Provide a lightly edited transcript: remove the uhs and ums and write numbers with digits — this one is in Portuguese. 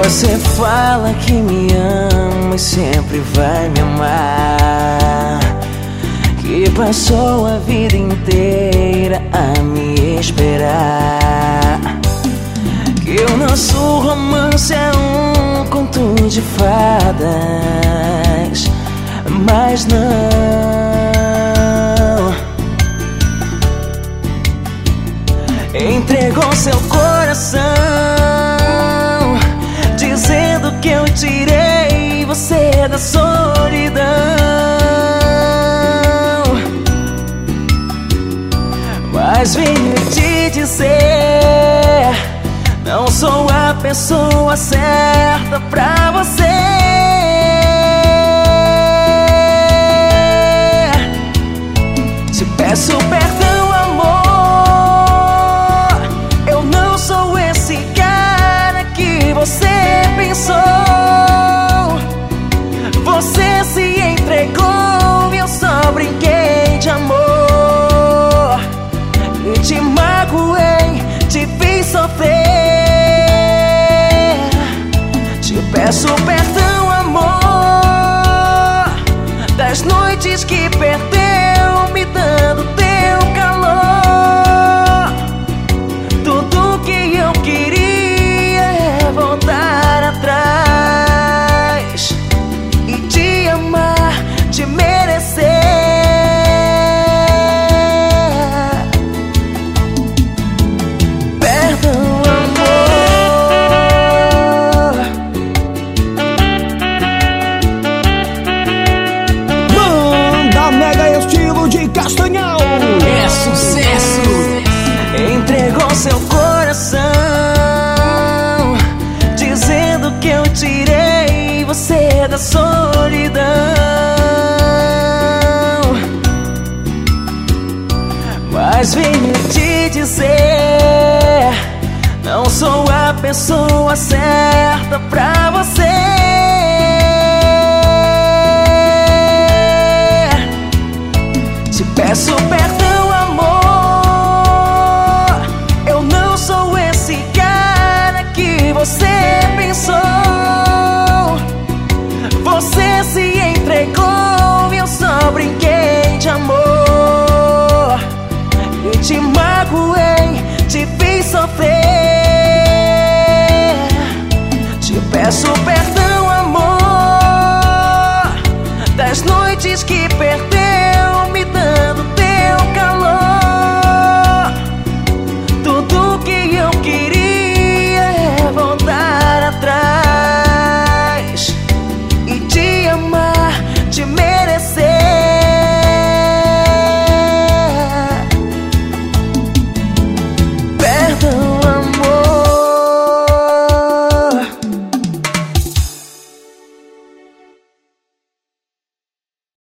Você fala que me ama e sempre vai me amar, que passou a vida inteira a me esperar, que o nosso romance é um conto de fadas, mas não. Entregou seu coração, dizendo que eu tirei você da solidão. Mas venho te dizer, não sou a pessoa certa pra você. Te peço perdão, amor, eu não sou esse cara que você pensou. Você se entregou e eu só brinquei de amor, e te magoei, te fiz sofrer. Te peço perdão, amor, das noites que perdeu me dando teu calor. Tudo que eu queria é voltar atrás e te amar, te merecer. Perdão, amor. Manda mega estilo de Castanhal. É sucesso. Entregou seu coração, dizendo que eu tirei você da solidão. Mas venho te dizer, não sou a pessoa certa pra